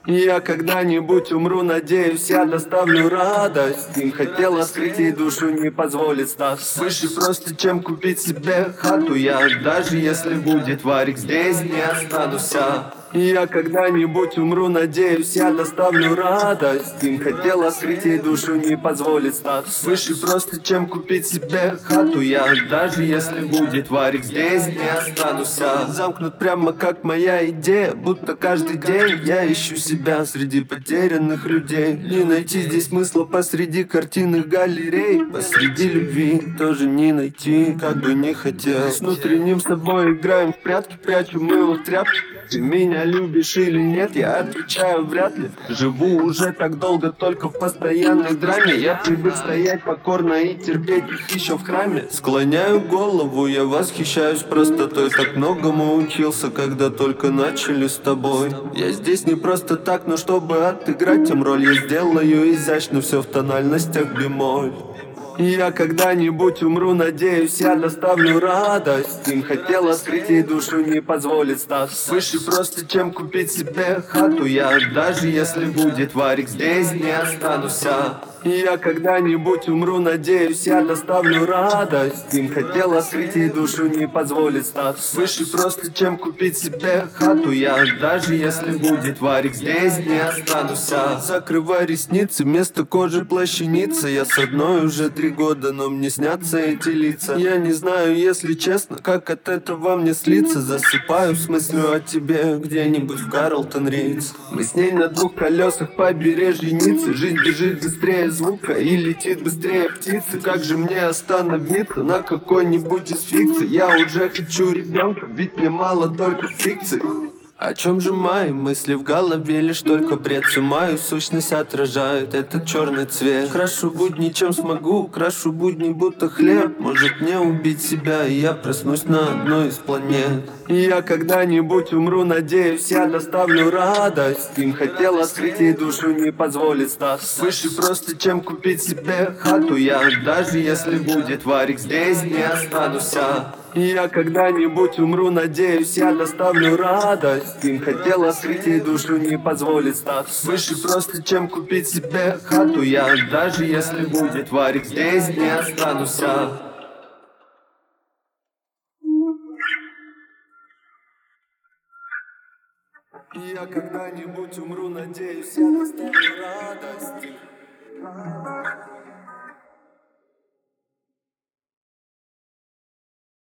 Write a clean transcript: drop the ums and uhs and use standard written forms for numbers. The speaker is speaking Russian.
Я когда-нибудь умру, надеюсь, я доставлю радость. Им хотела скрыть ей душу, не позволит стать выше просто, чем купить себе хату. Я, даже если будет варик, здесь не останусь я. Я когда-нибудь умру, надеюсь, я доставлю радость. Им хотела скрыть ей душу, не позволит стать выше просто, чем купить себе хату. Я, даже если будет варик, здесь не останусь я. Замкнут прямо как моя идея, будто каждый день я ищу себя среди потерянных людей. Не найти здесь смысла посреди картинных галерей. Посреди любви тоже не найти, как бы не хотел. С внутренним собой играем в прятки, прячу мыло в тряпки. Ты меня любишь или нет, я отвечаю вряд ли. Живу уже так долго, только в постоянной драме. Я привык стоять покорно и терпеть их еще в храме. Склоняю голову, я восхищаюсь простотой. Так многому учился, когда только начали с тобой. Я здесь не просто так, но чтобы отыграть им роль, я сделаю изящно все в тональностях бемоль. Я когда-нибудь умру, надеюсь, я доставлю радость. Им хотела скрыть ей душу, не позволит стать выше просто, чем купить себе хату. Я, даже если будет варик, здесь не останусь я когда-нибудь умру, надеюсь, я доставлю радость. Им хотела скрыть ей душу, не позволит стать выше просто, чем купить себе хату. Я, даже если будет варик, здесь не останусь я. Закрывай ресницы, вместо кожи плащаница. Я с одной уже 3 года, но мне снятся эти лица. Я не знаю, если честно, как от этого мне слиться. Засыпаю с мыслью о тебе где-нибудь в Карлтон-Ридс. Мы с ней на 2 колесах побережье Ниццы. Жизнь бежит быстрее звука и летит быстрее птицы. Как же мне остановиться на какой-нибудь из фикций? Я уже хочу ребенка, ведь мне мало только фикций. О чем же мои мысли в голове, лишь только бред. Всю мою сущность отражает этот черный цвет. Крашу будни, чем смогу, крашу будни будто хлеб. Может мне убить себя, и я проснусь на одной из планет. Я когда-нибудь умру, надеюсь, я доставлю радость. Им хотела скрыть ей душу, не позволит стать выше просто, чем купить себе хату. Я, даже если будет варик, здесь не останусь я когда-нибудь умру, надеюсь, я доставлю радость. Им хотела скрыть ей душу, не позволит стать выше просто, чем купить себе хату. Я, даже если будет варик, здесь не останусь я когда-нибудь умру, надеюсь, я доставлю радость.